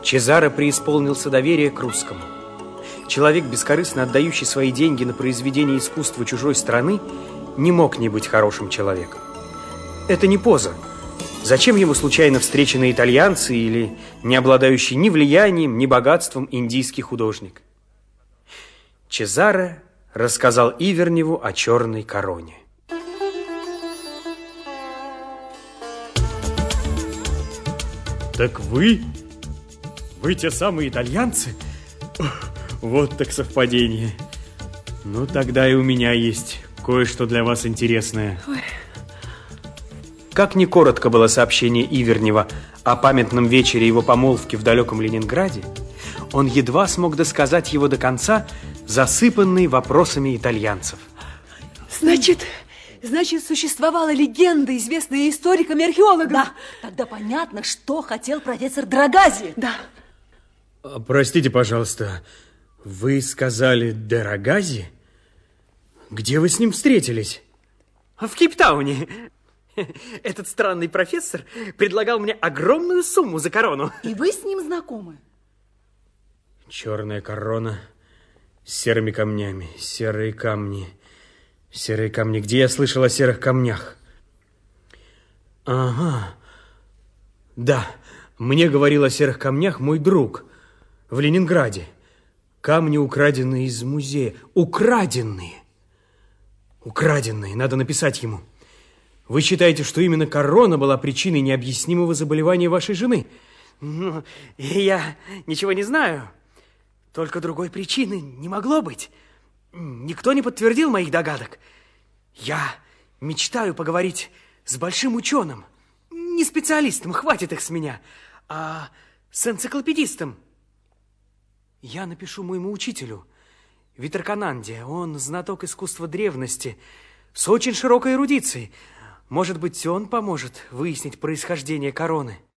Чезаро преисполнился доверия к русскому. Человек, бескорыстно отдающий свои деньги на произведение искусства чужой страны, не мог не быть хорошим человеком. Это не поза. Зачем ему случайно встреченные итальянцы или не обладающий ни влиянием, ни богатством индийский художник? Чезаро рассказал Иверневу о черной короне. Так вы те самые итальянцы? Вот так совпадение. Ну, тогда и у меня есть кое-что для вас интересное. Ой. Как ни коротко было сообщение Ивернева о памятном вечере его помолвки в далеком Ленинграде, он едва смог досказать его до конца, засыпанный вопросами итальянцев. Значит, существовала легенда, известная историкам и археологам? Да, тогда понятно, что хотел профессор Драгази. Да. Простите, пожалуйста, вы сказали Драгази? Где вы с ним встретились? В Кейптауне. Этот странный профессор предлагал мне огромную сумму за корону. И вы с ним знакомы? Черная корона с серыми камнями, серые камни. Серые камни. Где я слышал о серых камнях? Ага. Да, мне говорил о серых камнях мой друг в Ленинграде. Камни, украденные из музея. Украденные. Украденные. Надо написать ему. Вы считаете, что именно корона была причиной необъяснимого заболевания вашей жены? Ну, я ничего не знаю. Только другой причины не могло быть. Никто не подтвердил моих догадок. Я мечтаю поговорить с большим ученым. Не специалистом, хватит их с меня, а с энциклопедистом. Я напишу моему учителю, Виторкананде. Он знаток искусства древности, с очень широкой эрудицией. Может быть, он поможет выяснить происхождение короны.